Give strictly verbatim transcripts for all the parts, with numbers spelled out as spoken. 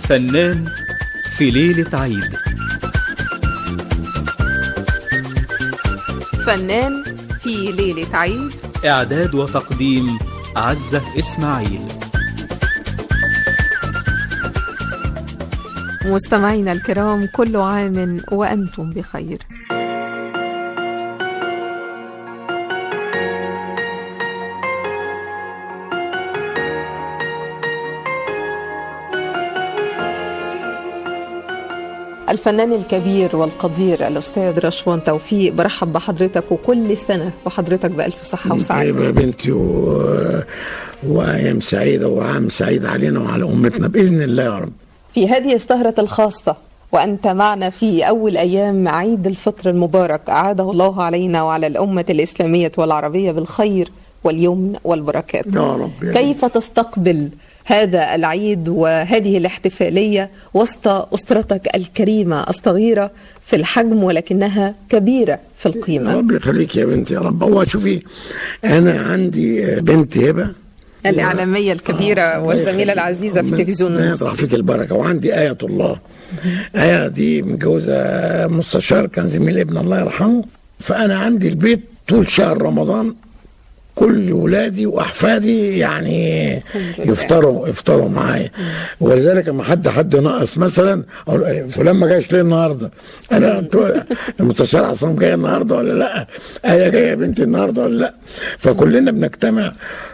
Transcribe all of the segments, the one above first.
فنان في ليلة عيد. فنان في ليلة عيد. إعداد وتقديم عزة إسماعيل. مستمعينا الكرام، كل عام وأنتم بخير. الفنان الكبير والقدير الأستاذ رشوان توفيق، برحب بحضرتك وكل سنة وحضرتك بألف صحة وسعادة. طيب يا بنتي و... وأيام سعيدة وعام سعيد علينا وعلى أمتنا بإذن الله يا رب. في هذه السهرة الخاصة وأنت معنا في أول أيام عيد الفطر المبارك، أعاده الله علينا وعلى الأمة الإسلامية والعربية بالخير واليمن والبركات يا رب. يا كيف بنت. تستقبل هذا العيد وهذه الاحتفالية وسط أسرتك الكريمة الصغيرة في الحجم ولكنها كبيرة في القيمة؟ رب يخليك يا بنتي يا رب. هو شوفي، أنا عندي بنت هبة الإعلامية الكبيرة آه والزميلة العزيزة في تلفزيون مصر. يطرح فيك البركة. وعندي آية الله. آية دي متجوزة مستشار كان زميل ابن الله يرحمه. فأنا عندي البيت طول شهر رمضان كل ولادي واحفادي يعني يفطروا يفطروا معايا. ولذلك لما حد حد ناقص مثلا اقول فلان ما جاش ليه النهارده؟ انا المستشار عصام جاي النهارده ولا لا؟ ايه جايه بنتي النهارده ولا لا؟ فكلنا بنجتمع،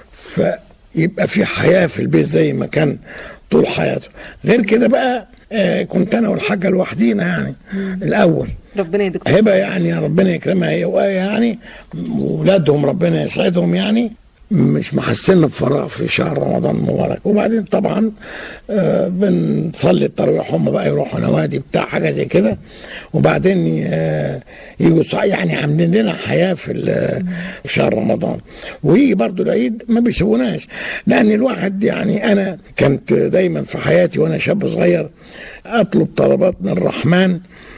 فيبقى في حياه في البيت زي ما كان طول حياته. غير كده بقى آه كنت انا والحاجه لوحدينا يعني الاول. ربنا يديك هبه يعني ربنا يكرمها هي وآية يعني ولادهم ربنا يسعدهم يعني مش محسنا بفراغ في شهر رمضان المبارك. وبعدين طبعا آه بنصلي التراويح، هم بقى يروحوا نوادي بتاع حاجه زي كده، وبعدين آه يجوا يعني عاملين لنا حياه في في شهر رمضان. ويجي برضو العيد ما بيسيبوناش، لان الواحد يعني انا كنت دايما في حياتي وانا شاب صغير اطلب طلبات من الرحمن.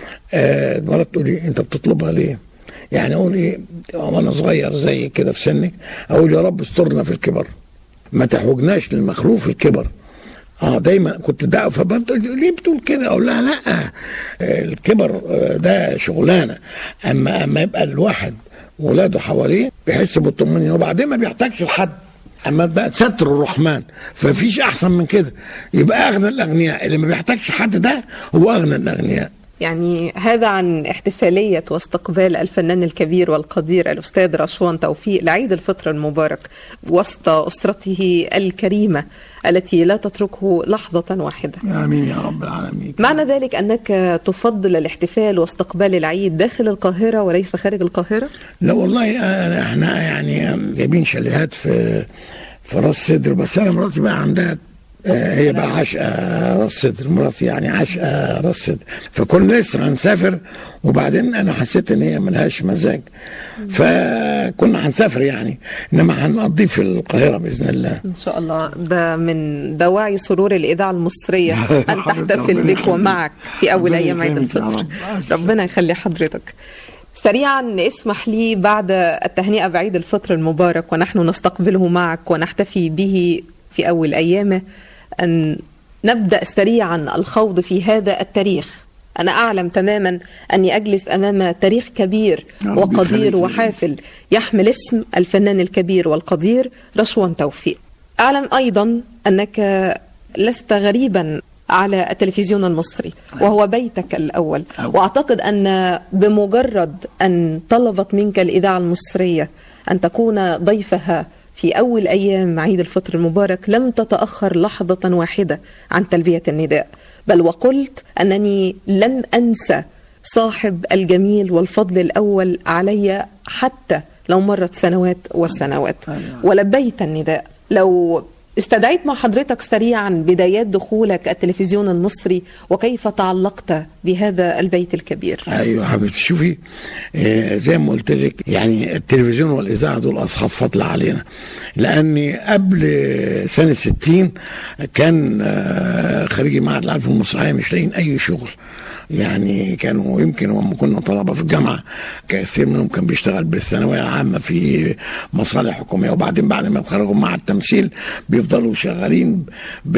آه مرات تقول لي انت بتطلبها ليه؟ يعني اقول ايه وانا صغير زي كده في سنك، اقول يا رب استرنا في الكبر، ما تحوجناش للمخلوق في الكبر. اه دايما كنت دعوه. فبرضه ليه بتقول كده؟ اقول لها لا، آه الكبر آه ده شغلانه، اما اما يبقى الواحد ولاده حواليه بيحس بالطمأنينه وبعدين ما بيحتاجش لحد. اما بقى ستر الرحمن ففيش احسن من كده. يبقى اغنى الاغنياء اللي ما بيحتاجش حد، ده هو اغنى الاغنياء. يعني هذا عن احتفالية واستقبال الفنان الكبير والقدير الأستاذ رشوان توفيق لعيد الفطر المبارك وسط أسرته الكريمة التي لا تتركه لحظة واحدة. آمين يا رب العالمين. معنى ذلك أنك تفضل الاحتفال واستقبال العيد داخل القاهرة وليس خارج القاهرة؟ لا والله احنا يعني جايبين شاليهات في في راس سدر، بس أنا مراتي بقى عندها هي بقى عشقة راس سدر، مراتي يعني عشقة راس سدر، فكنا لسه هنسافر وبعدين انا حسيت ان هي ملهاش مزاج فكنا هنسافر يعني، انما هنقضي في القاهرة باذن الله ان شاء الله. ده من دواعي سرور الاذاعة المصرية ان تحتفل بك ومعك في اول ايام عيد الفطر. ربنا يخلي حضرتك. سريعا اسمح لي بعد التهنئة بعيد الفطر المبارك ونحن نستقبله معك ونحتفي به في أول أيامه أن نبدأ سريعا الخوض في هذا التاريخ. أنا أعلم تماما أني أجلس أمام تاريخ كبير وقدير وحافل يحمل اسم الفنان الكبير والقدير رشوان توفيق. أعلم أيضا أنك لست غريبا على التلفزيون المصري وهو بيتك الأول، وأعتقد أن بمجرد أن طلبت منك الإذاعة المصرية أن تكون ضيفها في أول أيام عيد الفطر المبارك لم تتأخر لحظة واحدة عن تلبية النداء، بل وقلت أنني لن أنسى صاحب الجميل والفضل الأول علي حتى لو مرت سنوات وسنوات، ولبيت النداء. لو استدعيت مع حضرتك سريعا بدايات دخولك التلفزيون المصري وكيف تعلقت بهذا البيت الكبير. ايوه حبيبتي، شوفي آه زي ما قلت لك يعني التلفزيون والاذاعه دول اصحاب فضل علينا، لاني قبل سنه ستين كان آه خريجي معهد العلوم المسرحيه مش لاقيين اي شغل، يعني كانوا يمكن لما كنا طلبه في الجامعه كثير منهم كان بيشتغل بالثانويه العامه في مصالح حكوميه، وبعدين بعد ما يتخرجوا مع التمثيل بيفضلوا شغالين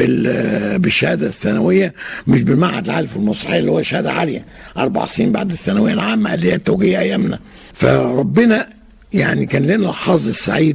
بالشهاده الثانويه، مش بالمعهد العالي في المسرحيه اللي هو شهاده عاليه اربع سنين بعد الثانويه العامه اللي هي التوجيه ايامنا. فربنا يعني كان لنا الحظ السعيد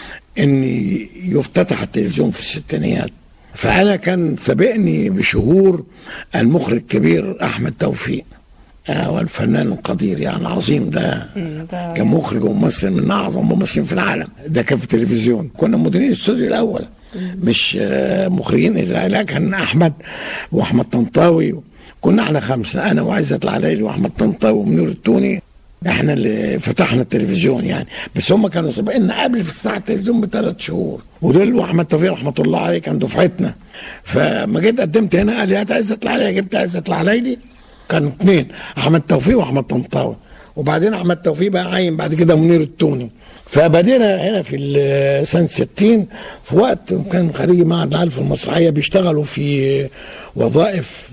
ان يفتتح التلفزيون في الستينيات. فانا كان سابقني بشهور المخرج الكبير احمد توفيق، آه والفنان القدير يعني العظيم ده، كان مخرج وممثل من اعظم ممثلين في العالم. ده كان في التلفزيون، كنا مديرين الاستوديو الاول مش آه مخرجين اذاعي، لا كان احمد واحمد طنطاوي، كنا احنا خمسه، انا وعزت العلايلي واحمد طنطاوي ومنير التوني، احنا اللي فتحنا التلفزيون يعني. بس هم كانوا سابقنا قبل افتتاح التلفزيون بثلاث شهور، ودول واحمد توفيق رحمه الله عليه كان دفعتنا. فما جيت قدمت هنا قال لي هات عزت العلايلي، جبت عزت العلايلي، كانوا اثنين، احمد توفيق واحمد طنطاوي، وبعدين احمد توفيق بقى عين بعد كده منير التوني. فبدينا هنا في سنه ستين في وقت كان خريجي معهد العالي في المسرحيه بيشتغلوا في وظائف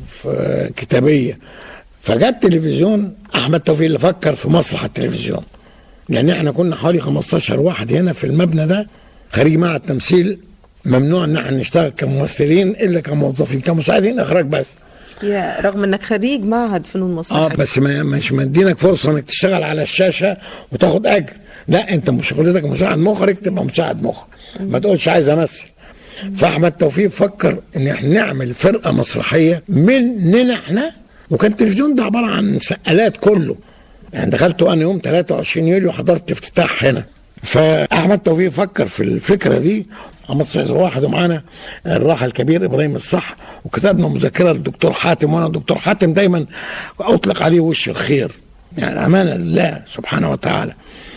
كتابيه. فجاء التلفزيون، احمد توفيق اللي فكر في مسرح التلفزيون، لان احنا كنا حوالي خمستاشر واحد هنا في المبنى ده خريج معهد التمثيل، ممنوع ان احنا نشتغل كممثلين الا كموظفين كمساعدين اخراج بس. يا رغم انك خريج معهد فنون مسرحيه. اه بس ما مش مدينك فرصه انك تشتغل على الشاشه وتاخد اجر، لا انت مش شغلتك مساعد مخرج تبقى مساعد مخرج، ما تقولش عايز امثل. فاحمد توفيق فكر ان احنا نعمل فرقه مسرحيه مننا احنا، وكان التلفزيون ده عباره عن سقالات كله يعني. دخلت انا يوم ثلاثة وعشرين يوليو حضرت الافتتاح هنا. فاحمد توفيق فكر في الفكره دي، عمل واحد ومعانا الراحل الكبير ابراهيم الصح، وكتبنا مذكره للدكتور حاتم، وانا الدكتور حاتم دايما اطلق عليه وش الخير يعني امانه لله سبحانه وتعالى.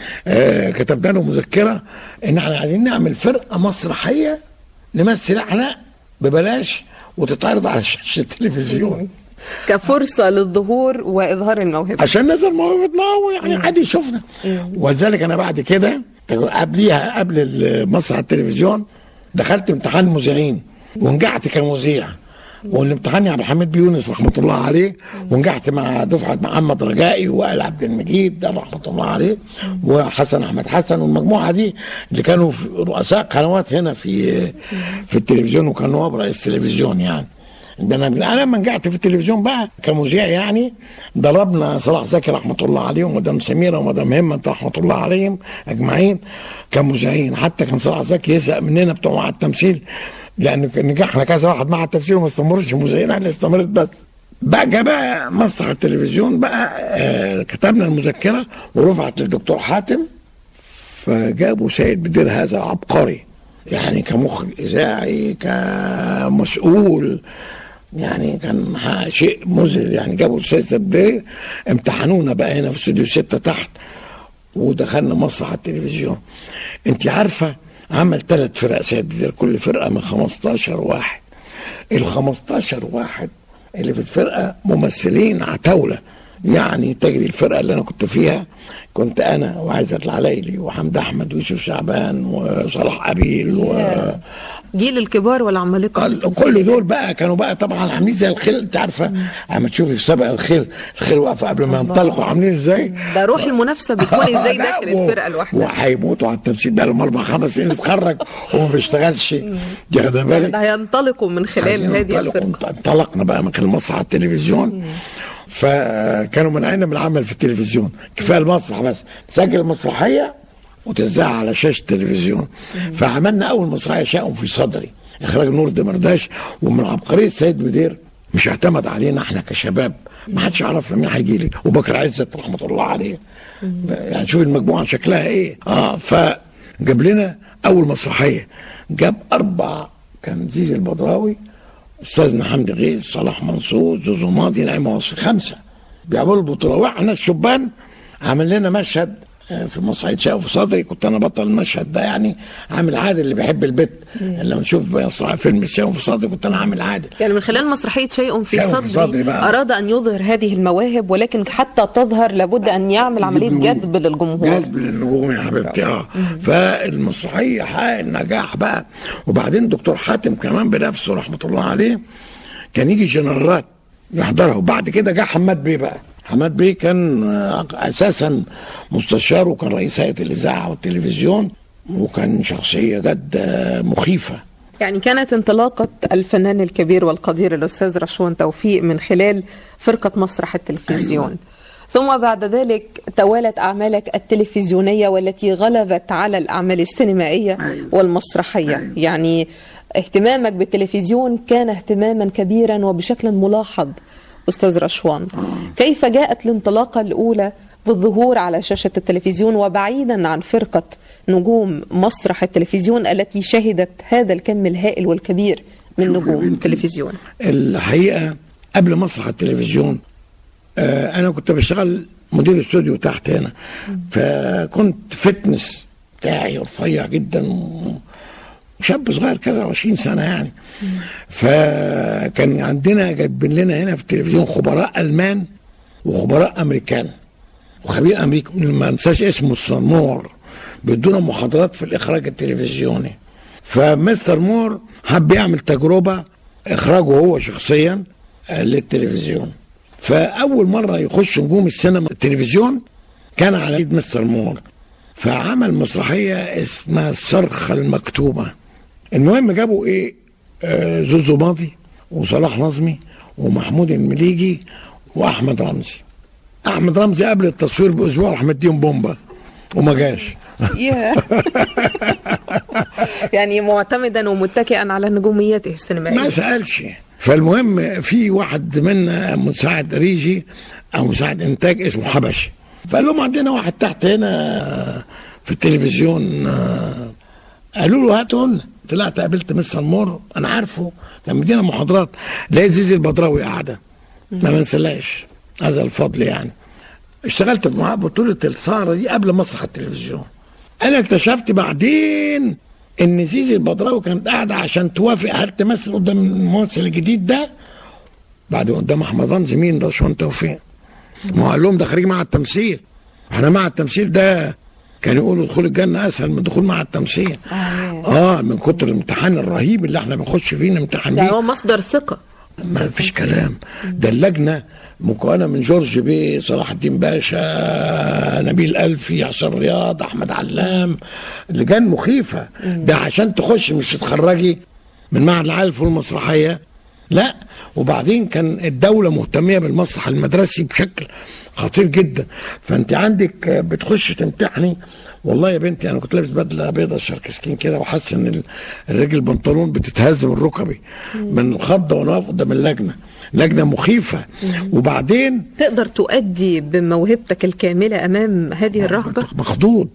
آه كتبنا له مذكره ان احنا عايزين نعمل فرقه مسرحيه نمثل احنا ببلاش وتتعرض على شاشه التلفزيون كفرصه للظهور واظهار الموهبه، عشان نظهر موهبتنا يعني حد يشوفنا. ولذلك انا بعد كده قبليها قبل مسرح التلفزيون دخلت امتحان مذيعين ونجحت كمذيع، والامتحان يا عبد الحميد بيونس رحمه الله عليه، ونجحت مع دفعه محمد رجائي وائل عبد المجيد ده رحمه الله عليه وحسن احمد حسن، والمجموعه دي اللي كانوا رؤساء قنوات هنا في في التلفزيون وكانوا نواب رئيس التلفزيون يعني. انا لما نجحت في التلفزيون بقى كمذيع يعني ضربنا صلاح زكي رحمه الله عليه ومدام سميره ومدام همت رحمه الله عليهم اجمعين كمذيعين. حتى كان صلاح زكي يزهق مننا بتوع مع التمثيل لان نجحنا كذا واحد مع التمثيل وما استمرش مذيعين، احنا استمرت بس. بقى جاء بقى مسرح التلفزيون بقى آه كتبنا المذكره ورفعت للدكتور حاتم، فجابوا سيد بدير هذا عبقري يعني كمخرج اذاعي كمسؤول يعني، كان شيء مذهل يعني. جابوا الاستاذ بدير امتحنونا بقى هنا في استوديو ستة تحت ودخلنا مسرح التلفزيون. انت عارفه عمل ثلاث فرق سيد بدير، كل فرقه من خمستاشر واحد. ال خمستاشر واحد اللي في الفرقه ممثلين عتاوله يعني. تجد الفرقه اللي انا كنت فيها كنت انا وعزت العلايلي وحمد احمد ويوسف شعبان وصلاح ابيل و جيل الكبار والعمالقه كل دول بقى كانوا بقى طبعا عاملين زي الخيل. انت عارفه اما تشوفي في سبق الخيل، الخيل واقفه قبل ما ينطلقوا عاملين ازاي، ده روح المنافسه بتكون ازاي داخل الفرقه الواحده. وهيموتوا على التمثيل بقى لهم اربع خمس سنين اتخرج وما بيشتغلش، واخد بالك، ده هينطلقوا من خلال هذه الفرقه. انطلقنا بقى من المسرح على التلفزيون. فكانوا منعنا من العمل في التلفزيون، كفايه المسرح بس، تسجل المسرحيه وتذاع على شاشه التلفزيون. فعملنا اول مسرحيه شاء في صدري اخراج نور الدمرداش، ومن عبقريه سيد بدير مش اعتمد علينا احنا كشباب، ما حدش يعرف مين هيجي لي، وبكر عزت رحمه الله عليه يعني. شوف المجموعه شكلها ايه. اه فجاب لنا اول مسرحيه، جاب اربع، كان زيزي البدراوي، استاذنا حمدي غيث، صلاح منصور، زوزو ماضي، نعيم وصفي، خمسه بيعملوا البطوله، واحنا الشبان عمل لنا مشهد في مسرحيه شاء في صدري، كنت انا بطل المشهد ده يعني، عامل عادل اللي بيحب البت. لما نشوف فيلم شاء في صدري كنت انا عامل عادل يعني. من خلال مسرحيه شيء في شيء صدري, في صدري اراد ان يظهر هذه المواهب، ولكن حتى تظهر لابد ان يعمل عمليه جذب للجمهور. جذب للنجوم يا حبيبتي. اه فالمسرحيه حقق النجاح بقى. وبعدين دكتور حاتم كمان بنفسه رحمه الله عليه كان يجي جنرالات يحضرها. وبعد كده جه حماد بيه بقى. حماد بيه كان اساسا مستشار، وكان رئيس هيئه الاذاعه والتلفزيون، وكان شخصيه جد مخيفه. يعني كانت انطلاقة الفنان الكبير والقدير الأستاذ رشوان توفيق من خلال فرقة مسرح التلفزيون. أيوة. ثم بعد ذلك توالت أعمالك التلفزيونية والتي غلبت على الأعمال السينمائية. أيوة. والمسرحية. أيوة. يعني اهتمامك بالتلفزيون كان اهتماما كبيرا وبشكل ملاحظ أستاذ رشوان. آه. كيف جاءت الانطلاقة الأولى بالظهور على شاشة التلفزيون وبعيدا عن فرقة نجوم مسرح التلفزيون التي شهدت هذا الكم الهائل والكبير من نجوم التلفزيون؟ الحقيقة قبل مسرح التلفزيون آه أنا كنت بشتغل مدير استوديو تحت هنا، فكنت فتنس بتاعي رفيع جدا وشاب صغير كذا عشرين سنة يعني. فكان عندنا جايبين لنا هنا في التلفزيون خبراء ألمان وخبراء أمريكان وخبير أمريكي ما انساش اسمه مور، بيدونا محاضرات في الإخراج التلفزيوني. فمستر مور حب يعمل تجربة إخراجه هو شخصيا للتلفزيون. فأول مرة يخش نجوم السينما التلفزيون كان على يد مستر مور، فعمل مسرحية اسمها الصرخة المكتوبة. المهم جابوا إيه آه زوزو ماضي وصلاح نظمي ومحمود المليجي وأحمد رمزي. أحمد رمزي قبل التصوير بأسبوع راح مديهم بومبا وما جاش. يعني معتمدا ومتكئا على نجوميته السينمائية ما سألش. فالمهم في واحد منا مساعد ريجي او مساعد انتاج اسمه حبشي، فقال لهم عندنا واحد تحت هنا في التلفزيون، قالوا له هاتوا لنا. طلعت قابلت مستر مور، انا عارفه كان مدينا محاضرات، لقيت زيزي البدراوي قاعده ما بنسلاش هذا الفضل يعني. اشتغلت معاه بطولة السهرة دي قبل مسرح التلفزيون. انا اكتشفت بعدين ان زيزي البدراوي كانت قاعدة عشان توافق هل تمثل قدام الممثل الجديد ده بعد قدام احمد رمزي مين رشوان توفيق. ما قال لهم ده خريج مع التمثيل، احنا مع التمثيل ده كانوا يقولوا دخول الجنة اسهل من دخول مع التمثيل. اه, آه من كتر الامتحان الرهيب اللي احنا بنخش فيه نمتحن بيه. يعني هو مصدر ثقة ما فيش كلام. ده اللجنة مكونة من جورج بيه، صلاح الدين باشا، نبيل ألفي، حسن رياض، أحمد علام، لجان مخيفة. ده عشان تخش مش تتخرجي من معهد العالي للفنون المسرحية، لا. وبعدين كان الدولة مهتمية بالمسرح المدرسي بشكل خطير جدا. فأنت عندك بتخش تمتحني، والله يا بنتي انا كنت لابس بدله بيضه شركسكين كده وحاسس ان الرجل البنطلون بتتهز من ركبي من الخضه وانا واقف قدام اللجنه، لجنه مخيفه. وبعدين تقدر تؤدي بموهبتك الكامله امام هذه الرهبه؟ مخضوض.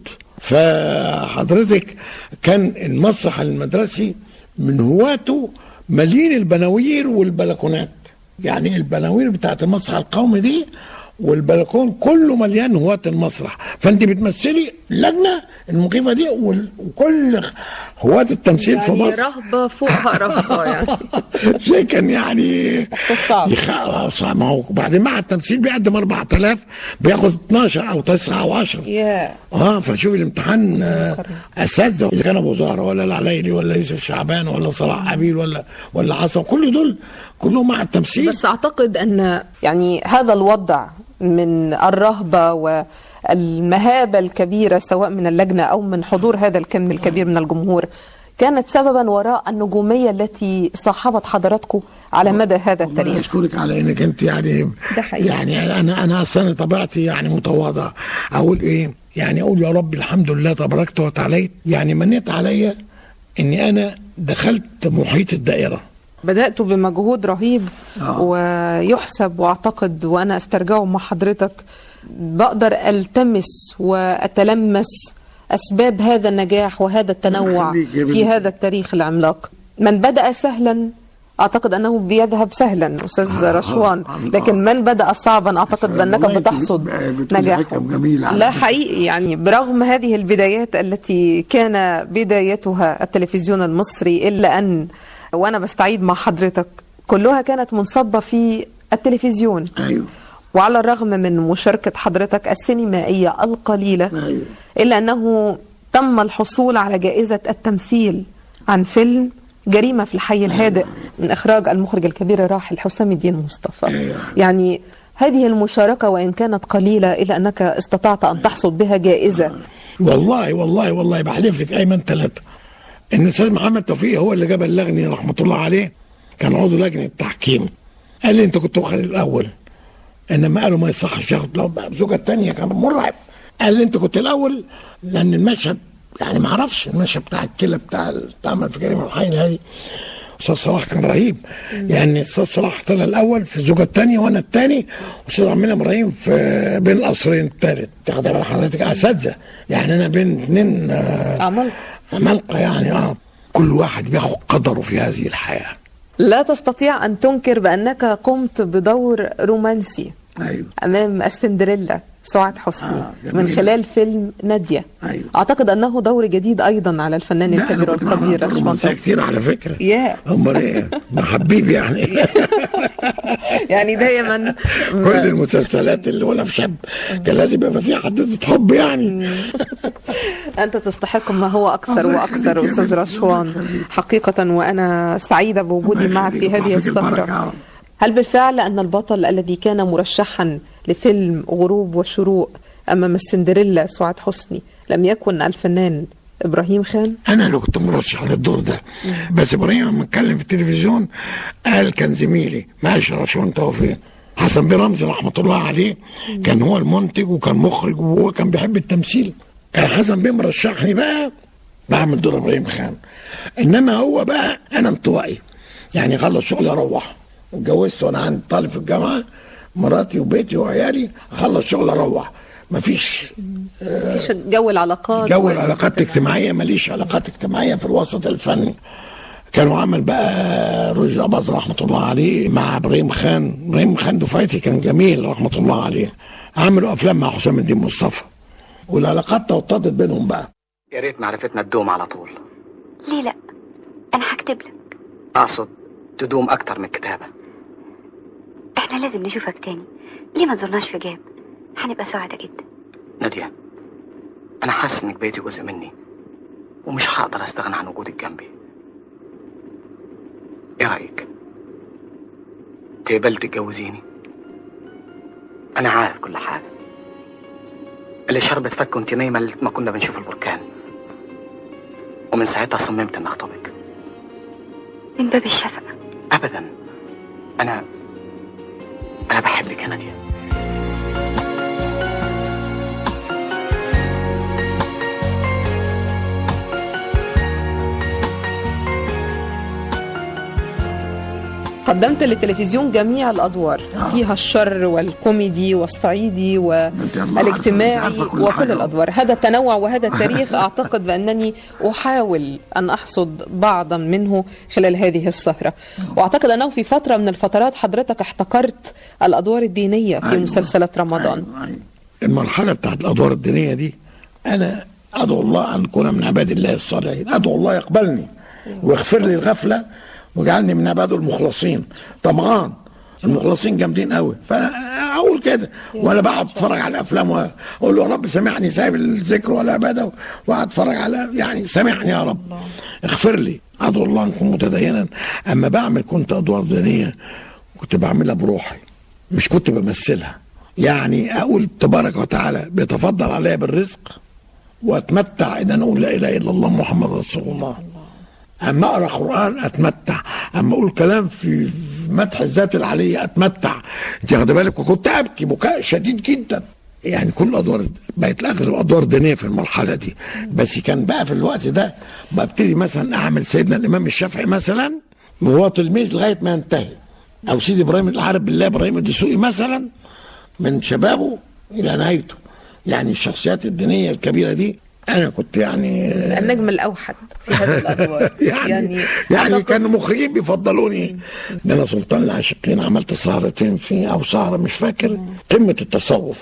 فحضرتك كان المسرح المدرسي من هواته مليين البناوير والبلكونات، يعني البناوير بتاعت المسرح القومي دي والبلكون كله مليان هواة المسرح. فانت بتمثلي اللجنه المخيفه دي وكل هواة التمثيل يعني في مصر رهبه فوقها رهبه يعني شيء كان يعني صعب. يخ... ما هو بعدين مع التمثيل بيقدم أربعة آلاف بياخد اتناشر او تسعة او عشرة. yeah. اه فشوف الامتحان آه اساتذه اذا كان ابو زهره ولا العلايلي ولا يوسف شعبان ولا صلاح عبيل ولا ولا عصام، كل دول كلهم مع التمثيل. بس اعتقد ان يعني هذا الوضع من الرهبة والمهابة الكبيرة سواء من اللجنة أو من حضور هذا الكم الكبير من الجمهور كانت سببا وراء النجومية التي صاحبت حضراتكم على مدى هذا التاريخ. أشكرك على أنك أنت يعني يعني أنا أنا أصلا طبيعتي يعني متواضعة. أقول إيه يعني أقول يا رب الحمد لله تباركت وتعالى، يعني منيت عليا إني أنا دخلت محيط الدائرة. بدأت بمجهود رهيب آه. ويحسب، واعتقد وانا استرجعه مع حضرتك بقدر التمس واتلمس اسباب هذا النجاح وهذا التنوع في هذا التاريخ العملاق. من بدأ سهلا اعتقد انه بيذهب سهلا استاذ آه رشوان، لكن من بدأ صعبا اعتقد بانك بتحصد نجاحه. لا حقيقي يعني برغم هذه البدايات التي كان بدايتها التلفزيون المصري، الا ان وانا بستعيد مع حضرتك كلها كانت منصبة في التلفزيون. أيوه. وعلى الرغم من مشاركة حضرتك السينمائية القليلة أيوه. إلا أنه تم الحصول على جائزة التمثيل عن فيلم جريمة في الحي الهادئ من إخراج المخرج الكبير الراحل حسام الدين مصطفى. يعني هذه المشاركة وإن كانت قليلة إلا أنك استطعت أن تحصل بها جائزة. والله والله والله بحلف لك أيمن ثلاثة إن الأستاذ محمد توفيق هو اللي جاب اللجنة رحمة الله عليه، كان عضو لجنة التحكيم، قال لي أنت كنت واخد الأول، إنما قالوا ما يصحش ياخد لو الزوجة الثانية كان مرعب. قال لي أنت كنت الأول لأن المشهد يعني ما اعرفش المشهد بتاع الكلى بتاع بتاع في جريمة الحي الهادئ استاذ صلاح كان رهيب. يعني استاذ صلاح طلع الاول في الزوجه الثانيه وانا الثاني، واستاذ عمنا ابراهيم في بين القصرين الثالث. تاخد بال حضرتك اساتذه يعني انا بين اثنين عمالقه عمالقه يعني اه كل واحد بياخد قدره في هذه الحياه. لا تستطيع ان تنكر بانك قمت بدور رومانسي أيوه. امام السندريلا سعاد حسني آه من خلال فيلم نادية. أيوه. اعتقد انه دور جديد ايضا على الفنان الكبير والقدير رشوان كتير على فكره. يا امال ايه ده حبيبي يعني. يعني دايما كل المسلسلات اللي وانا في شاب كان لازم يبقى فيها حدوته حب يعني. انت تستحق ما هو اكثر واكثر استاذ رشوان حقيقه، وانا سعيده بوجودي معك في هذه السهره. هل بالفعل أن البطل الذي كان مرشحا لفيلم غروب وشروق أمام السندريلا سعاد حسني لم يكن الفنان إبراهيم خان؟ أنا اللي كنت مرشح للدور ده، بس إبراهيم لما اتكلم في التلفزيون قال كان زميلي ماشي رشوان توفيق. حسن بيه رمزي رحمة الله عليه كان هو المنتج وكان مخرج وهو كان بيحب التمثيل. كان حسن بيه مرشحني بقى بعمل دور إبراهيم خان، إنما هو بقى أنا انطوائي يعني خلص شغلي أروح. اتجوزت وانا عندي طالب في الجامعه، مراتي وبيتي وعيالي، اخلص شغل اروح. مفيش مفيش جو العلاقات جو العلاقات الاجتماعيه، ماليش علاقات اجتماعيه في الوسط الفني. كانوا عمل بقى رشدي أباظة رحمه الله عليه مع ابراهيم خان، ابراهيم خان دفعتي كان جميل رحمه الله عليه. عملوا افلام مع حسام الدين مصطفى والعلاقات توطدت بينهم بقى. يا ريت معرفتنا تدوم على طول. ليه لا؟ انا هكتب لك. اقصد تدوم اكتر من الكتابه. احنا لازم نشوفك تاني، ليه ما تزورناش في جاب؟ هنبقى سعداء جدا. نادية، انا حاسس انك بقيتي جزء مني ومش هقدر استغنى عن وجودك جنبي. ايه رايك؟ تقبلي تتجوزيني؟ انا عارف كل حاجه. اللي شربت فك وانت نايمه ليله ما كنا بنشوف البركان، ومن ساعتها صممت ان اخطبك. من باب الشفقه. ابدا، انا انا بحبك يا نادية. قدمت للتلفزيون جميع الأدوار فيها الشر والكوميدي والصعيدي والاجتماعي وكل الأدوار. هذا التنوع وهذا التاريخ أعتقد بأنني أحاول أن أحصد بعضا منه خلال هذه السهرة. وأعتقد أنه في فترة من الفترات حضرتك احتكرت الأدوار الدينية في مسلسلات رمضان. المرحلة بتاعت الأدوار الدينية دي أنا أدعو الله أن أكون من عباد الله الصالحين، أدعو الله يقبلني ويغفر لي الغفلة وجعلني من عباده المخلصين. طمعان المخلصين جامدين قوي، فانا اقول كده وانا بقعد اتفرج على الافلام واقول له يا رب سامحني، سايب الذكر والعباده واقعد اتفرج على يعني سامحني يا رب اغفر لي. ادعو الله ان اكون متدينا. اما بعمل كنت ادوار دينيه كنت بعملها بروحي مش كنت بمثلها. يعني اقول تبارك وتعالى بيتفضل عليا بالرزق واتمتع ان انا اقول لا اله الا الله محمد رسول الله. اما اقرا قران اتمتع، اما اقول كلام في مدح الذات العليه اتمتع. انت واخد بالك؟ وكنت ابكي بكاء شديد جدا. يعني كل الادوار بقت اغلب ادوار دينيه في المرحله دي. بس كان بقى في الوقت ده ببتدي مثلا اعمل سيدنا الامام الشافعي مثلا وهو تلميذ لغايه ما ينتهي، او سيدي ابراهيم العارف بالله ابراهيم الدسوقي مثلا من شبابه الى نهايته. يعني الشخصيات الدينيه الكبيره دي أنا كنت يعني النجم الأوحد في هذه الأدوار. يعني يعني, يعني كانوا مخرجين بيفضلوني. ده أنا سلطان العاشقين عملت سهرتين فيه أو سهرة مش فاكر، قمة التصوف.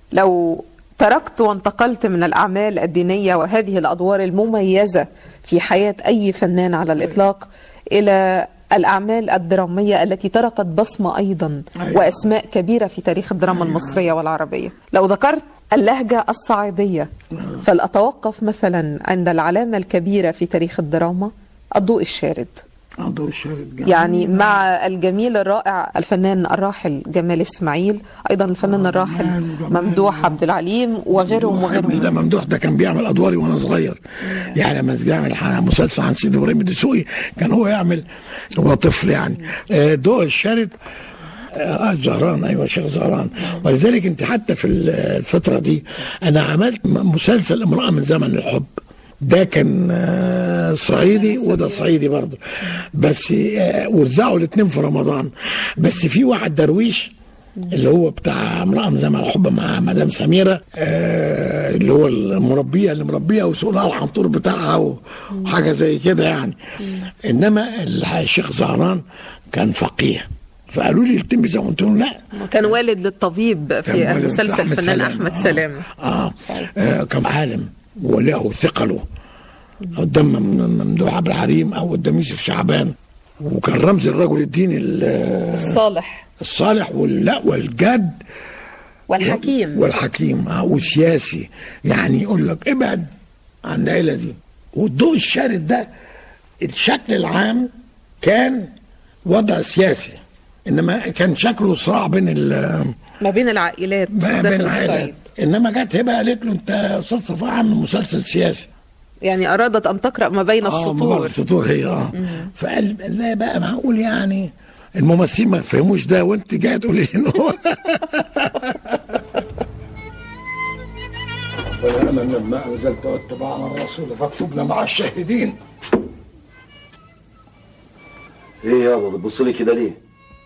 لو تركت وانتقلت من الأعمال الدينية وهذه الأدوار المميزة في حياة أي فنان على الإطلاق إلى الأعمال الدرامية التي تركت بصمة أيضا أيوة. وأسماء كبيرة في تاريخ الدراما أيوة. المصرية والعربية، لو ذكرت اللهجة الصعيدية فلأتوقف مثلا عند العلامة الكبيرة في تاريخ الدراما الضوء الشارد. الضوء الشارد جميل. يعني مع الجميل الرائع الفنان الراحل جمال اسماعيل، ايضا الفنان الراحل ممدوح عبد العليم وغيرهم وغيرهم. ده ممدوح ده كان بيعمل ادواري وانا صغير، يعني لما بيعمل مسلسل عن سيدي ابراهيم الدسوقي كان هو يعمل هو طفل يعني. الضوء الشارد اه زهران، ايوه شيخ زهران. ولذلك انت حتى في الفتره دي انا عملت مسلسل امراه من زمن الحب، ده كان صعيدي وده صعيدي برضه، بس وزعوا الاثنين في رمضان. بس في واحد درويش اللي هو بتاع امرأة من زمن الحب مع مدام سميرة، آه اللي هو المربية اللي مربية وسوق لها الحنطور بتاعها وحاجة زي كده يعني. انما الشيخ زهران كان فقيه، فقالوا لي التمس، قلت لهم لا. كان والد للطبيب في المسلسل الفنان احمد سلام. آه. آه كان عالم وله ثقله قدام ممدوح عبد الحليم او قدام يوسف شعبان، وكان رمز الرجل الديني الصالح الصالح ولا والجد والحكيم والحكيم اه وسياسي، يعني يقول لك ابعد عن العيله دي. والضوء الشارد ده الشكل العام كان وضع سياسي، انما كان شكله صراع بين ما بين العائلات داخل الصعيد. انما جت هبه قالت له انت استاذ صفاء عامل مسلسل سياسي، يعني ارادت ان تقرا ما بين السطور. اه السطور هي اه فقال لا بقى معقول يعني الممثلين ما يفهموش ده وانت جاي تقولي لي ان هو ويأمن لما أنزلت واتبعنا الرسول فاكتبنا مع الشاهدين. ايه يابا بتبص لي كده ليه؟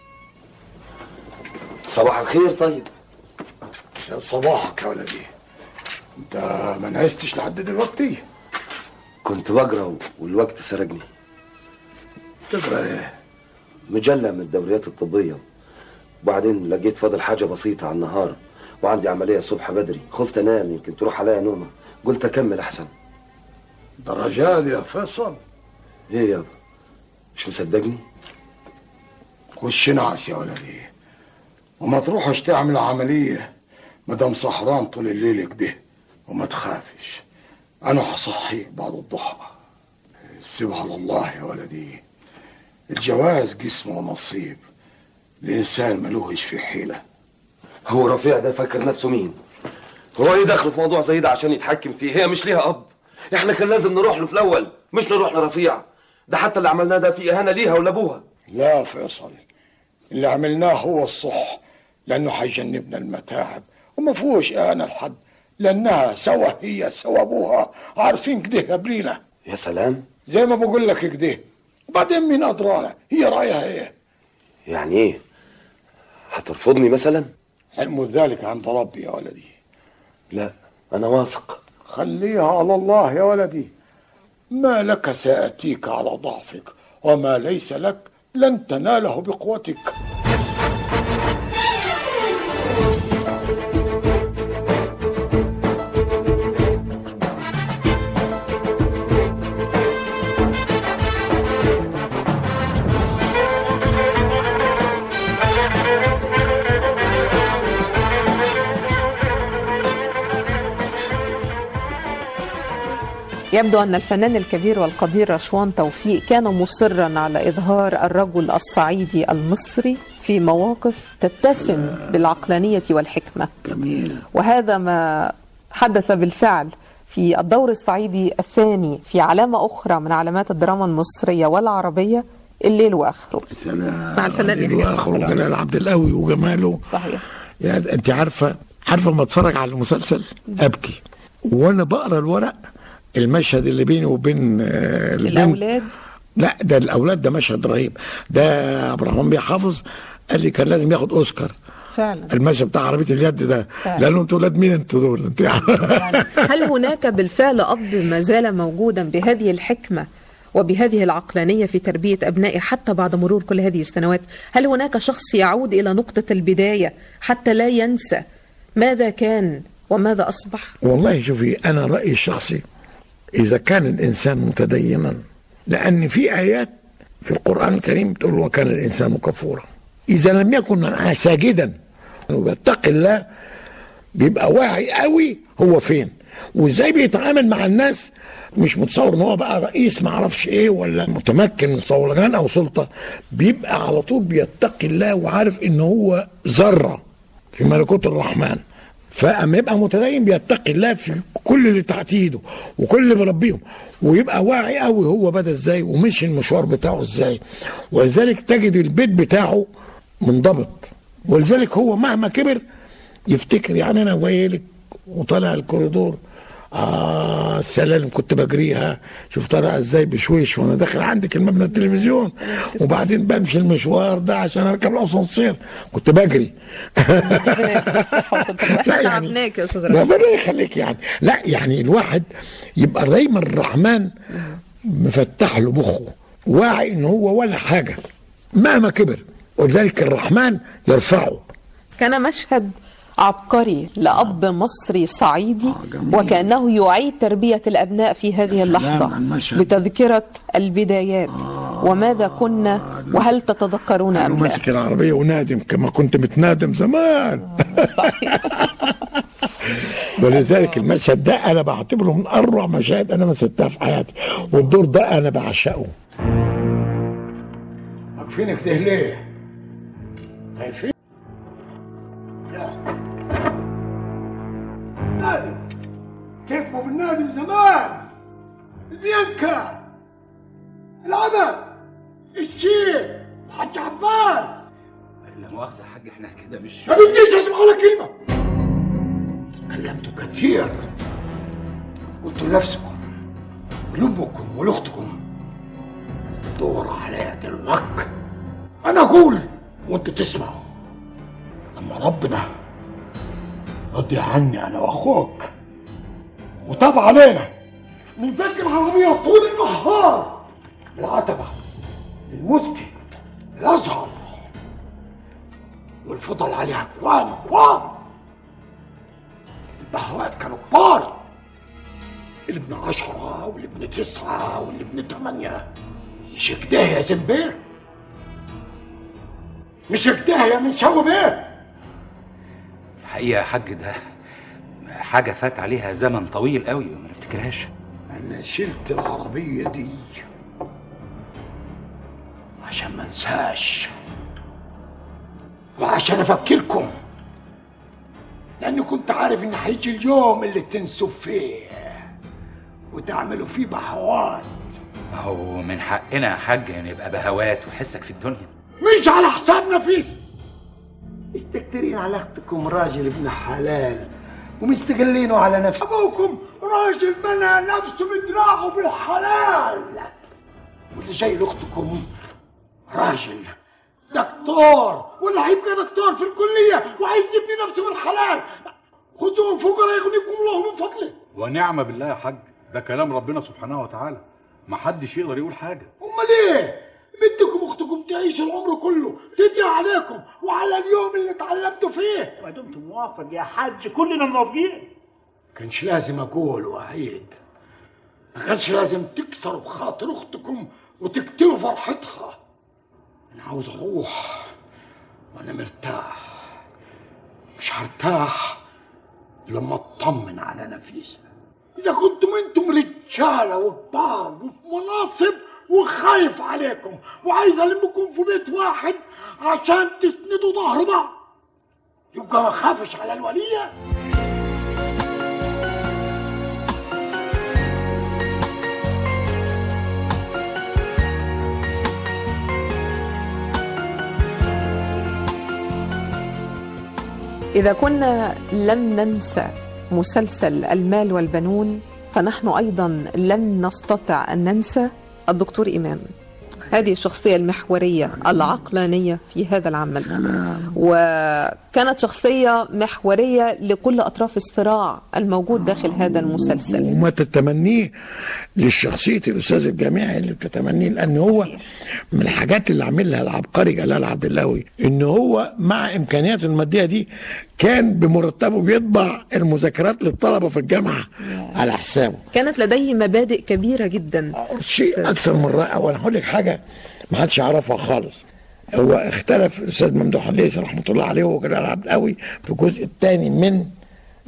صباح الخير. طيب صباحك يا ولدي، انت ما نعستش لحد دلوقتي؟ كنت بقرا والوقت سرقني. تقرا ايه؟ مجله من الدوريات الطبيه، وبعدين لقيت فاضل حاجه بسيطه على النهار وعندي عمليه الصبح بدري، خفت انام يمكن تروح عليا نومه، قلت اكمل احسن. درجات يا فيصل؟ ايه يابا مش مصدقني؟ خش نعس يا ولدي وما تروحش تعمل عمليه مدام سهران طول الليل كده، وما تخافش انا هصحيك بعد الضحى. سيبها على الله يا ولدي، الجواز قسم ونصيب، الانسان ملوهش في حيله. هو رفيع ده فاكر نفسه مين؟ هو ايه دخله في موضوع زي ده عشان يتحكم فيه؟ هي مش ليها اب، احنا كان لازم نروح له في الاول مش نروح لرفيع. ده حتى اللي عملناه ده فيه اهانه ليها ولابوها. لا فيصل، اللي عملناه هو الصح، لانه هيجنبنا المتاعب وما فيهوش اهانه لحد، لانها سوا هي سوا ابوها عارفين كده قبلينا. يا سلام، زي ما بقول لك كده. وبعدين مين ادرانا هي رايها ايه؟ يعني ايه؟ هترفضني مثلا؟ علم ذلك عند ربي يا ولدي. لا انا واثق. خليها على الله يا ولدي، ما لك سياتيك على ضعفك، وما ليس لك لن تناله بقوتك. يبدو أن الفنان الكبير والقدير رشوان توفيق كان مصرا على إظهار الرجل الصعيدي المصري في مواقف تتسم بالعقلانية والحكمة. جميل. وهذا ما حدث بالفعل في الدور الصعيدي الثاني في علامة أخرى من علامات الدراما المصرية والعربية، الليل وآخره. سلام. مع الفنان الليل وآخره جلال عبد القوي وجماله. صحيح. يعني أنت عارفة عارفة لما أتفرج على المسلسل أبكي، وأنا بقرأ الورق المشهد اللي بيني وبين الأولاد. لا ده الأولاد ده مشهد رهيب. ده عبد الرحمن بيه حافظ قال لي كان لازم ياخد أوسكار فعلا المشهد بتاع عربية اليد ده. لأنه انتوا ولاد مين انتوا دول؟ انتوا يعني هل هناك بالفعل أب ما زال موجودا بهذه الحكمة وبهذه العقلانية في تربية أبنائه حتى بعد مرور كل هذه السنوات؟ هل هناك شخص يعود إلى نقطة البداية حتى لا ينسى ماذا كان وماذا أصبح؟ والله شوفي، أنا رأيي الشخصي إذا كان الإنسان متدينا، لأن في آيات في القرآن الكريم بتقول وكان الإنسان كفورا. إذا لم يكن ساجدا وبيتقي الله بيبقى واعي قوي هو فين. وازاي بيتعامل مع الناس. مش متصور ان هو بقى رئيس ما اعرفش ايه ولا متمكن من صولجان او سلطه، بيبقى على طول بيتقي الله وعارف ان هو ذره في ملكوت الرحمن. فاما يبقى متدين بيتقي الله في كل اللي تحت ايده وكل اللي بربيهم، ويبقى واعي قوي هو بدا ازاي ومشي المشوار بتاعه ازاي. ولذلك تجد البيت بتاعه منضبط، ولذلك هو مهما كبر يفتكر. يعني انا ويلك وطالع الكوريدور، اه السلالم كنت بجريها، شوف طالع ازاي بشويش وانا داخل عندك المبنى التلفزيون، وبعدين بمشي المشوار ده عشان اركب الاسانسير كنت بجري. لا يعني يا استاذ ربنا يخليك. يعني لا يعني الواحد يبقى دايما الرحمن مفتح له مخه، واعي ان هو ولا حاجه مهما كبر، ولذلك الرحمن يرفعه. كان مشهد عبقري لأب مصري صعيدي، وكأنه يعيد تربية الأبناء في هذه اللحظة بتذكرة البدايات وماذا كنا وهل تتذكرون أم لا. ماسك العربية ونادم كما كنت متنادم زمان. ولذلك المشهد ده أنا بعتبره من أروع مشاهد أنا مثلتها في حياتي، والدور ده أنا بعشقه. واقفين كده ليه؟ خايفين؟ نادم كيف ما بنادم زمان، البيانكا، العمل، الشيخ، الحاج عباس. لا مؤاخذة يا حاج، احنا كده مش ما بديش اسمع ولا كلمة. تكلمتوا كتير، قلتوا لنفسكم ولأمكم ولأختكم، دور عليا دلوقتي أنا أقول وأنتوا تسمعوا. أما ربنا رضي عني أنا وأخوك وتاب علينا من ذاك العربية طول النهار، العتبة، المسكي، الأزهر، والفضل عليها أكوام أكوام. البهوات كانوا كبار، اللي ابن عشرة واللي ابن تسعة واللي ابن ثمانية. مش كده يا زنبير، مش كده يا منشاوي بيه. الحقيقة يا حاج ده حاجة فات عليها زمن طويل قوي وما نفتكرهاش. أنا شلت العربية دي عشان ما انساش وعشان أفكركم، لأني كنت عارف إن هيجي اليوم اللي تنسوا فيه وتعملوا فيه بهوات. ما هو من حقنا يا حاج نبقى بهوات وحسك في الدنيا، مش على حساب نفيس. مستكترين على اختكم راجل ابن حلال ومستقلينه على نفسه. ابوكم راجل بنى نفسه بدراعه بالحلال، واللي جاي لاختكم راجل دكتور ولا هيبقى دكتور في الكليه وعايز يبني نفسه بالحلال. خذوهم فقراء يغنيكم الله من فضله. ونعم بالله يا حاج، ده كلام ربنا سبحانه وتعالى، ما حدش يقدر يقول حاجه. امال ايه؟ بدكم اختكم تعيش العمر كله تدعي عليكم وعلى اليوم اللي اتعلمتوا فيه. ما دمت موافق يا حاج كلنا موافقين. كانش لازم اقول وعيد، ما كانش لازم تكسروا بخاطر اختكم وتقتلوا فرحتها. انا عاوز اروح وانا مرتاح، مش هرتاح لما اطمن على نفيسة. اذا كنتم انتم رجاله وكبار وفي مناصب وخايف عليكم وعايز المكم في بيت واحد عشان تسندوا ظهر بعض، يبقى ما خافش على الولية. إذا كنا لم ننسى مسلسل المال والبنون، فنحن أيضا لم نستطع أن ننسى الدكتور إمام، هذه الشخصية المحورية العقلانية في هذا العمل. سلام. وكانت شخصية محورية لكل أطراف الصراع الموجود داخل هذا المسلسل. وما تتمنيه للشخصية الأستاذ الجامعي اللي بتتمنيه، لأن هو من الحاجات اللي عملها العبقري جلال عبد القوي إن هو مع إمكانياته المادية دي كان بمرتبه بيطبع المذاكرات للطلبة في الجامعة على حسابه. كانت لديه مبادئ كبيرة جدا، شيء أكثر من رائع. وأنا هقول لك حاجة ما حدش يعرفها خالص. هو اختلف الأستاذ ممدوح الليثي رحمة الله عليه وجلال عبد القوي في الجزء الثاني من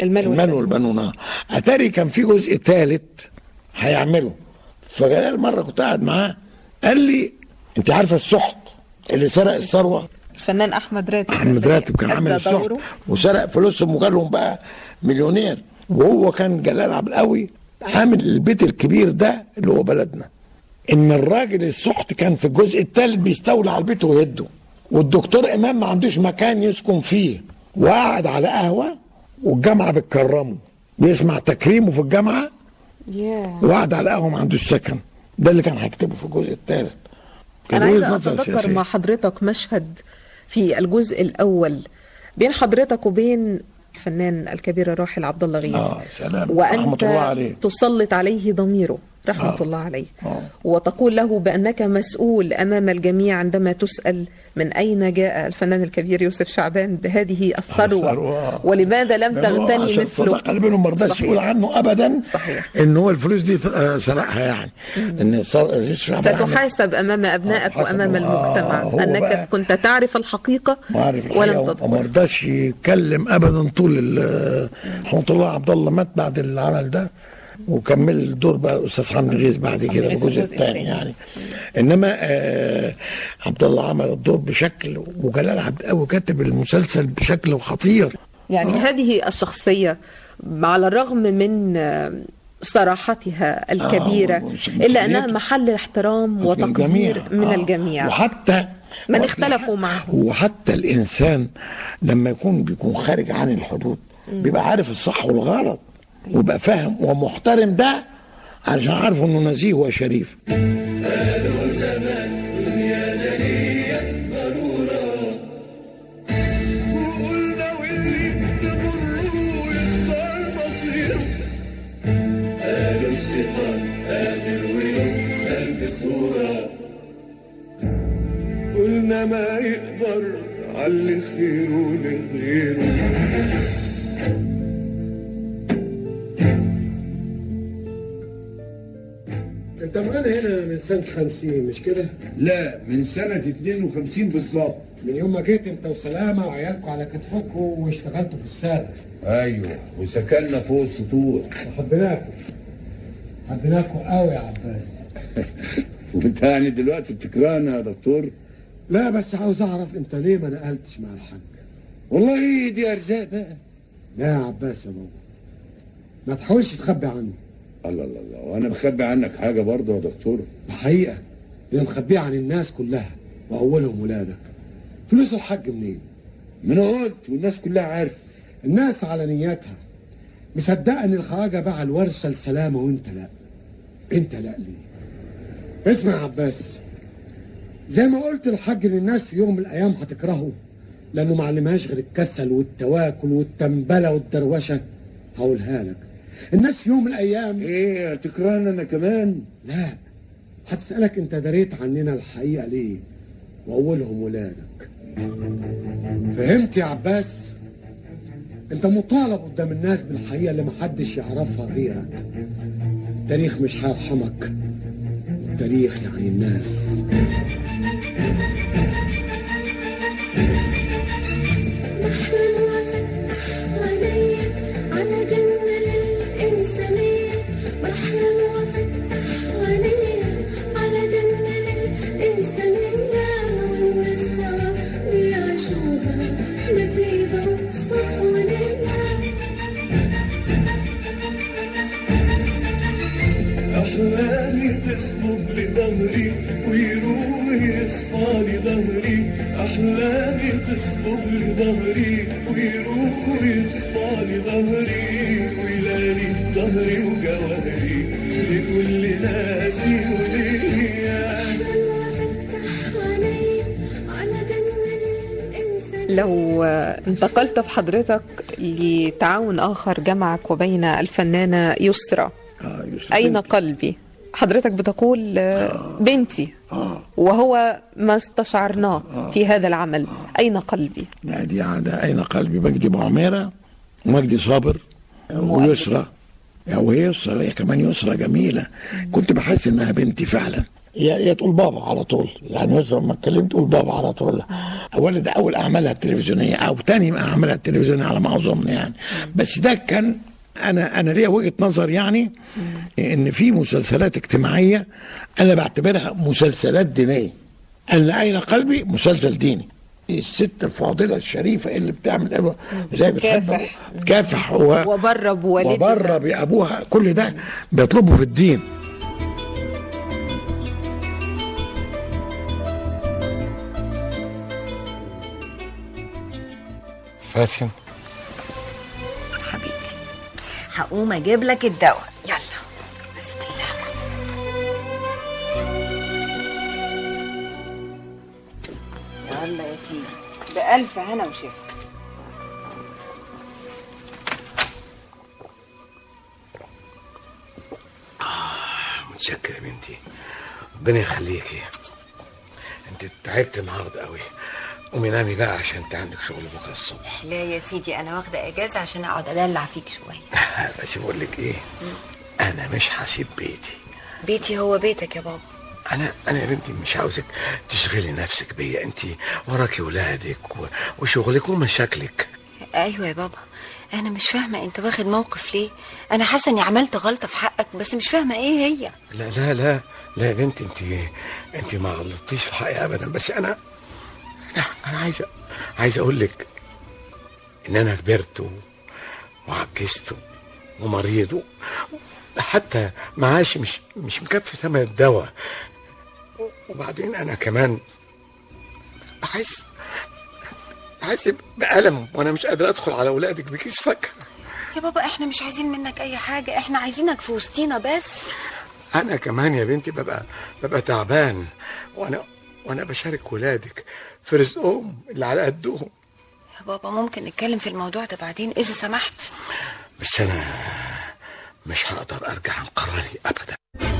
المال, المال والبنون. اتاري كان في جزء ثالث هيعمله. فجلال مره كنت قاعد معاه قال لي انت عارفه السحت اللي سرق الثروه؟ الفنان احمد راتب. احمد راتب كان عامل السحت وسرق فلوسهم وجالهم بقى مليونير. وهو كان جلال عبد القوي عامل البيت الكبير ده اللي هو بلدنا. ان الراجل السحت كان في الجزء الثالث بيستولي على البيت ويهده، والدكتور امام ما عندوش مكان يسكن فيه وقعد على قهوه والجامعه بتكرمه، بيسمع تكريمه في الجامعه yeah. وقعد على قهوه ما عندوش سكن. ده اللي كان هيكتبه في الجزء الثالث. انا عايزه اتذكر مع حضرتك مشهد في الجزء الاول بين حضرتك وبين الفنان الكبير الراحل عبد الله غيث. اه سلام. وانت عليه. تسلط عليه ضميره رحمة آه. الله عليه آه. وتقول له بأنك مسؤول أمام الجميع عندما تسأل من أين جاء الفنان الكبير يوسف شعبان بهذه الثروة آه. ولماذا لم تغتني مثله. قلبه ما رضاش يقول عنه أبدا صحيح. إن هو الفلوس دي سرقها يعني إن ستحاسب أمام أبنائك آه. وأمام المجتمع آه. أنك كنت تعرف الحقيقة ولم تظهر. وما رضاش يتكلم أبدا طول رحمة الله. عبد الله مات بعد العمل ده وكمل الدور بقى الاستاذ حمدي غيث بعد كده في الجزء الثاني يعني. انما آه عبد الله عمل الدور بشكل، وجلال عبد القوي كاتب المسلسل بشكل خطير يعني. آه. هذه الشخصيه على الرغم من صراحتها الكبيره آه الا انها محل احترام وتقدير من آه. الجميع وحتى من اختلفوا معه. وحتى الانسان لما يكون بيكون خارج عن الحدود بيبقى عارف الصح والغلط ويبقى فاهم ومحترم ده علشان عارف انه نزيه وشريف. قالوا زمان دنيا نهية ضرورة وقلنا واللي تضره يخسر مصيره. قالوا الشيطان قادر وله ألف صورة قلنا ما يقدر على خيره لغيره. انت معانا هنا من سنة خمسين مش كده؟ لا من سنة اتنين وخمسين بالظبط. من يوم ما جيت انت وسلامة وعيالكم على كتفكم واشتغلتوا في السادة. ايوه وسكننا فوق السطور. وحبيناكم حبيناكم قوي يا عباس. وانت يعني دلوقتي بتكرهنا يا دكتور؟ لا بس عاوز اعرف انت ليه ما نقلتش مع الحاج؟ والله دي ارزاق بقى. لا يا عباس يا بابا ما تحاولش تخبي عني. الله الله الله وانا بخبي عنك حاجه برضه يا دكتور؟ الحقيقه اللي مخبيه عن الناس كلها واولهم ولادك فلوس الحاج منين؟ ما انا قلت والناس كلها عارفه. الناس على نياتها مصدقه ان الخواجه باع الورشه لسلامه وانت لا. انت لا ليه؟ اسمع يا عباس زي ما قلت للحاج ان الناس في يوم من الايام هتكرهه لانه ما علمهاش غير الكسل والتواكل والتنبله والدروشه. هقولها لك الناس في يوم من الايام ايه هتكرهنا انا كمان؟ لا هتسالك انت دريت عننا الحقيقه ليه واولهم ولادك. فهمت يا عباس؟ انت مطالب قدام الناس بالحقيقه اللي محدش يعرفها غيرك. التاريخ مش هيرحمك، التاريخ يعني الناس. أحلامي تصلب لظهري ويروح يصفى لظهري. أحلامي تصلب لظهري ويروح يصفى لظهري ويلالي ظهري وجوهري لكل ناسي وليا. لو انتقلت بحضرتك لتعاون آخر جمعك وبين الفنانة يسرى آه أين قلبي؟ حضرتك بتقول آه بنتي آه وهو ما استشعرناه آه في هذا العمل. آه أين قلبي؟ لا دي عادة أين قلبي مجدي أبو عميرة ومجدي صابر ويسرى. وهي يسرى هي كمان يسرى جميلة. كنت بحس إنها بنتي فعلا هي تقول بابا على طول، يعني مثلا لما اتكلمت تقول بابا على طول. والد اول اعمالها التلفزيونيه او تاني اعمالها التلفزيونيه على ما اظن يعني. بس ده كان انا انا ليا وجهه نظر يعني ان في مسلسلات اجتماعيه انا بعتبرها مسلسلات دينيه. انا اين قلبي مسلسل ديني. الست الفاضله الشريفه اللي بتعمل زي بتحب تكافح وبر بوالدها وبر بابوها، كل ده بيطلبه في الدين. فاتن حبيبي هقوم اجيب لك الدواء. يلا بسم الله. يلا يا سيدي بألف هنا وشفا. آه متشكر يا بنتي، ربنا يخليكي. انت تعبت النهارده قوي، قومي نامي بقى عشان انت عندك شغل بكره الصبح. لا يا سيدي انا واخده اجازه عشان اقعد ادلع فيك شويه. بس بقول لك ايه، انا مش هسيب بيتي. بيتي هو بيتك يا بابا. انا انا يا بنتي مش عاوزك تشغلي نفسك بيا، انت وراكي ولادك وشغلك ومشاكلك. ايوه يا بابا، انا مش فاهمه انت واخد موقف ليه. انا حاسه اني عملت غلطه في حقك بس مش فاهمه ايه هي. لا لا لا لا يا بنتي، انت انت ما غلطتيش في حقي ابدا. بس انا لا انا عايز عايز اقول لك ان انا كبرت وعجزت ومريض، حتى معاشي مش مش مكفي ثمن الدواء. وبعدين انا كمان بحس بحس بألم وانا مش قادر ادخل على اولادك بكيس فاكهه. يا بابا احنا مش عايزين منك اي حاجه، احنا عايزينك في وسطينا بس. انا كمان يا بنتي ببقى ببقى تعبان وانا وانا بشارك ولادك في رزقهم اللي على قدهم. يا بابا ممكن نتكلم في الموضوع ده بعدين اذا سمحت. بس انا مش هقدر ارجع عن قراري ابدا.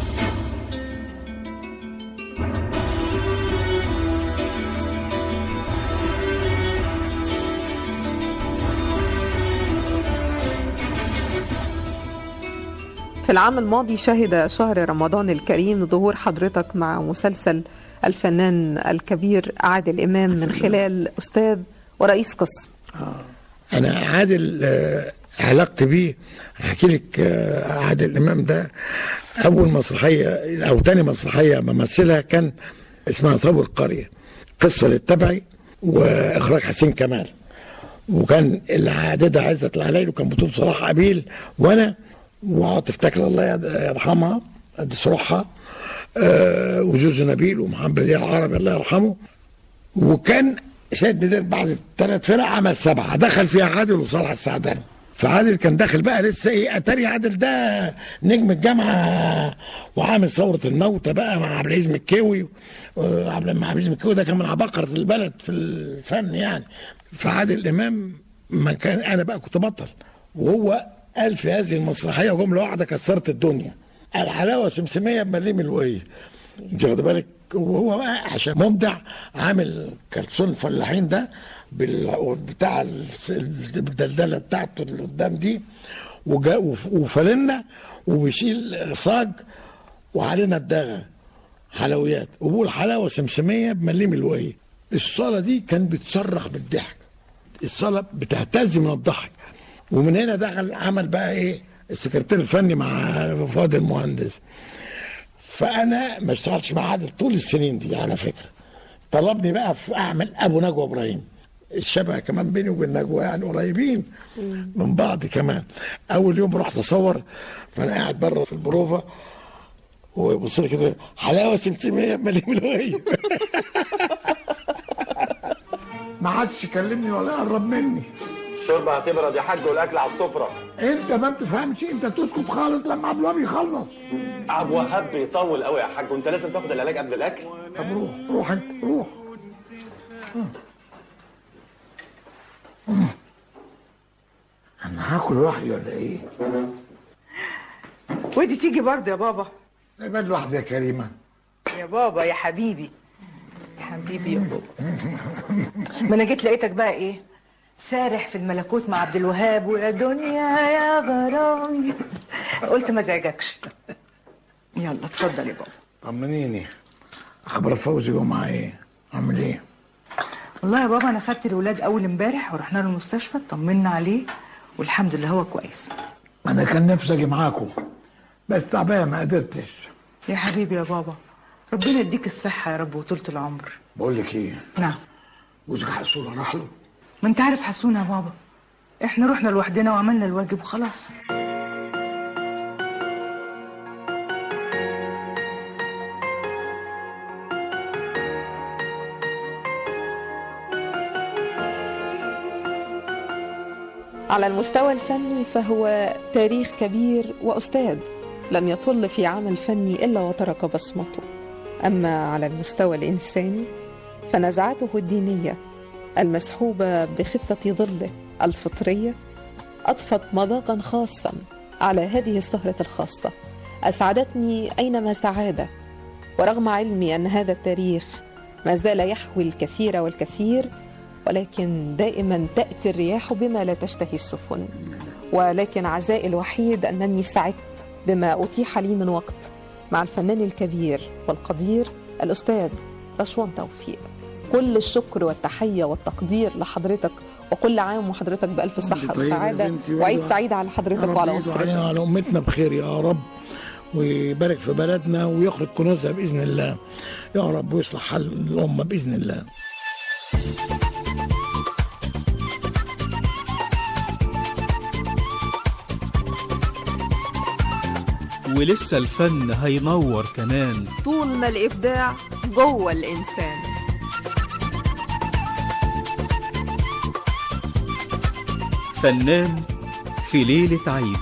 في العام الماضي شهد شهر رمضان الكريم ظهور حضرتك مع مسلسل الفنان الكبير عادل إمام من خلال أستاذ ورئيس قسم. آه. أنا عادل آه علاقتي بيه أحكي لك. آه عادل إمام ده أول مسرحية أو تاني مسرحية بمثلها كان اسمها طابور القرية، قصة للتبعي وإخراج حسين كمال، وكان اللي عادتها عزت العلايل وكان بطولة صلاح قبيل وأنا وعاطف تكل الله يرحمها قدس روحها، آه وجوز نبيل ومحمد بديع العربي الله يرحمه. وكان سيد بدير بعد الثلاث فرق عمل سبعه دخل فيها عادل وصالح السعداني. فعادل كان داخل بقى لسه ايه، اتاري عادل ده نجم الجامعه وعامل ثوره الموتى بقى مع عبد العزيز مكاوي. آه مع عبد العزيز مكاوي ده كان من عباقره البلد في الفن يعني. فعادل امام ما كان، انا بقى كنت بطل وهو قال في هذه المسرحيه جمله واحده كسرت الدنيا: الحلاوه سمسميه بمليم الوقيه. انت واخد بالك؟ وهو بقى عشان مبدع عامل كلسون الفلاحين ده بتاع الدلدله بتاعته اللي قدام دي وفلنا وبيشيل صاج وعلينا الداغه حلويات وبقول حلاوه سمسميه بمليم الوقيه. الصاله دي كان بتصرخ بالضحك، الصاله بتهتز من الضحك. ومن هنا دخل عمل بقى ايه السكرتير الفني مع فؤاد المهندس. فانا ما اشتغلتش مع عادل طول السنين دي على فكره. طلبني بقى في اعمل ابو نجوى ابراهيم. الشبه كمان بيني وبين نجوى يعني قريبين من بعض كمان. اول يوم رحت اصور فانا قاعد بره في البروفه ويبص لي كده: حلاوه سمسميه بمليم الوقيه. ما حدش يكلمني ولا يقرب مني. الشوربه هتبرد يا حاج والاكل على السفره. انت ما بتفهمش، انت تسكت خالص لما عبد الوهاب يخلص. عبد الوهاب بيطول قوي يا حاج وانت لازم تاخد العلاج قبل الاكل. طب روح روح انت روح. انا هاكل لوحدي ولا ايه؟ ودي تيجي برضه يا بابا. يبقى لوحدي يا كريمه. يا بابا يا حبيبي يا حبيبي يا بابا. ما انا جيت لقيتك بقى ايه؟ سارح في الملكوت مع عبد الوهاب ويا دنيا يا غرامي. قلت ما ازعجكش. يلا اتفضل يا بابا. طمنيني. اخبار فوزي جمعه ايه؟ عامل ايه؟ والله يا بابا انا خدت الولاد اول امبارح ورحنا له المستشفى طمنا عليه والحمد لله هو كويس. انا كان نفسي اجي معاكم بس تعبان ما قدرتش. يا حبيبي يا بابا ربنا يديك الصحه يا رب وطولة العمر. بقول لك ايه؟ نعم. جوزك حسونه راح له؟ ما انت عارف حسونه يا بابا، احنا رحنا لوحدنا وعملنا الواجب وخلاص. على المستوى الفني فهو تاريخ كبير وأستاذ لم يطل في عمل فني إلا وترك بصمته. أما على المستوى الإنساني فنزعته الدينية المسحوبة بخفة ظله الفطرية أضفت مذاقا خاصا على هذه السهرة الخاصة أسعدتني أينما سعادة. ورغم علمي أن هذا التاريخ ما زال يحوي الكثير والكثير، ولكن دائما تأتي الرياح بما لا تشتهي السفن. ولكن عزائي الوحيد أنني سعدت بما أتيح لي من وقت مع الفنان الكبير والقدير الأستاذ رشوان توفيق. كل الشكر والتحية والتقدير لحضرتك، وكل عام وحضرتك بألف صحة وسعادة، وعيد سعيد على حضرتك وعلى أسرتك وعلى أمتنا بخير يا رب، ويبارك في بلدنا ويخرج كنوزها بإذن الله يا رب، ويصلح حال الأمة بإذن الله. ولسه الفن هينور كمان طول ما الإبداع جوه الإنسان. فنان في ليلة عيد.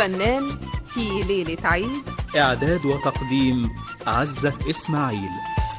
فنان في ليلة عيد. إعداد وتقديم عزة إسماعيل.